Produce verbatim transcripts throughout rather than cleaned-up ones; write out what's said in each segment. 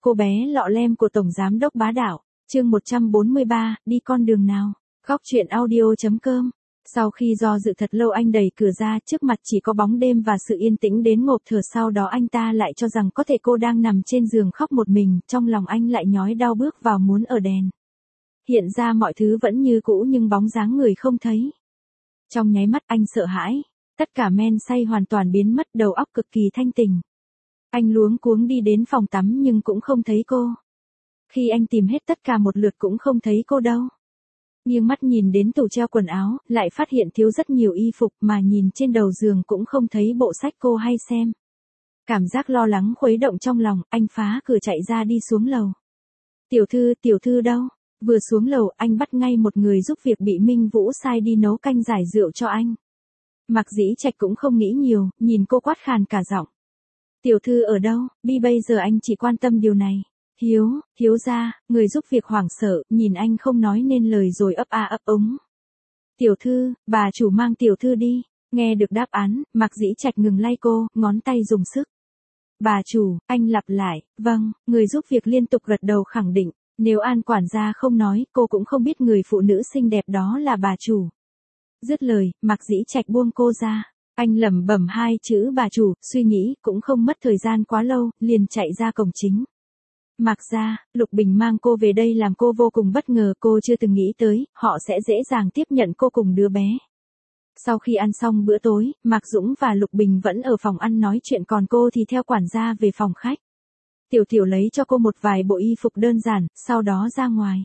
cô bé lọ lem của Tổng Giám đốc bá đạo, chương một trăm bốn mươi ba, đi con đường nào. Góc truyện audio chấm com. Sau khi do dự thật lâu anh đẩy cửa ra, trước mặt chỉ có bóng đêm và sự yên tĩnh đến ngộp thở, sau đó anh ta lại cho rằng có thể cô đang nằm trên giường khóc một mình, trong lòng anh lại nhói đau bước vào muốn ở đèn. Hiện ra mọi thứ vẫn như cũ nhưng bóng dáng người không thấy. Trong nháy mắt anh sợ hãi, tất cả men say hoàn toàn biến mất, đầu óc cực kỳ thanh tỉnh. Anh luống cuống đi đến phòng tắm nhưng cũng không thấy cô. Khi anh tìm hết tất cả một lượt cũng không thấy cô đâu. Nghiêng mắt nhìn đến tủ treo quần áo, lại phát hiện thiếu rất nhiều y phục, mà nhìn trên đầu giường cũng không thấy bộ sách cô hay xem. Cảm giác lo lắng khuấy động trong lòng, anh phá cửa chạy ra đi xuống lầu. Tiểu thư, tiểu thư đâu? Vừa xuống lầu, anh bắt ngay một người giúp việc bị Minh Vũ sai đi nấu canh giải rượu cho anh. Mạc Dĩ Trạch cũng không nghĩ nhiều, nhìn cô quát khàn cả giọng. Tiểu thư ở đâu? Bi bây giờ anh chỉ quan tâm điều này. Hiếu, Hiếu gia, người giúp việc hoảng sợ, nhìn anh không nói nên lời rồi ấp a ấp úng. Tiểu thư, bà chủ mang tiểu thư đi. Nghe được đáp án, Mạc Dĩ Trạch ngừng lay cô, ngón tay dùng sức. Bà chủ, anh lặp lại, vâng, người giúp việc liên tục gật đầu khẳng định. Nếu An quản gia không nói, cô cũng không biết người phụ nữ xinh đẹp đó là bà chủ. Dứt lời, Mạc Dĩ Trạch buông cô ra. Anh lẩm bẩm hai chữ bà chủ, suy nghĩ, cũng không mất thời gian quá lâu, liền chạy ra cổng chính. Mạc gia, Lục Bình mang cô về đây làm cô vô cùng bất ngờ, cô chưa từng nghĩ tới, họ sẽ dễ dàng tiếp nhận cô cùng đứa bé. Sau khi ăn xong bữa tối, Mạc Dũng và Lục Bình vẫn ở phòng ăn nói chuyện, còn cô thì theo quản gia về phòng khách. Tiểu Tiểu lấy cho cô một vài bộ y phục đơn giản, sau đó ra ngoài.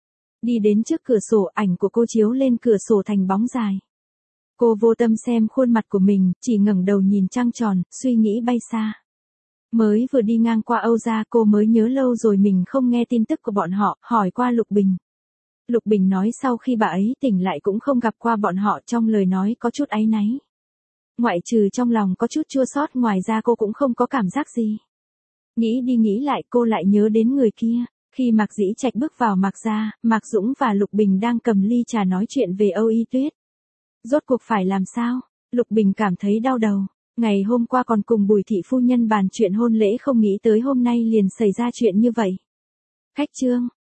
Đi đến trước cửa sổ, ảnh của cô chiếu lên cửa sổ thành bóng dài. Cô vô tâm xem khuôn mặt của mình, chỉ ngẩng đầu nhìn trăng tròn, suy nghĩ bay xa. Mới vừa đi ngang qua Âu gia, cô mới nhớ lâu rồi mình không nghe tin tức của bọn họ, hỏi qua Lục Bình. Lục Bình nói sau khi bà ấy tỉnh lại cũng không gặp qua bọn họ, trong lời nói có chút áy náy. Ngoại trừ trong lòng có chút chua xót, ngoài ra cô cũng không có cảm giác gì. Nghĩ đi nghĩ lại, cô lại nhớ đến người kia. Khi Mạc Dĩ Trạch bước vào Mạc gia, Mạc Dũng và Lục Bình đang cầm ly trà nói chuyện về Âu Y Tuyết. Rốt cuộc phải làm sao? Lục Bình cảm thấy đau đầu. Ngày hôm qua còn cùng Bùi thị phu nhân bàn chuyện hôn lễ, không nghĩ tới hôm nay liền xảy ra chuyện như vậy. Khách trương,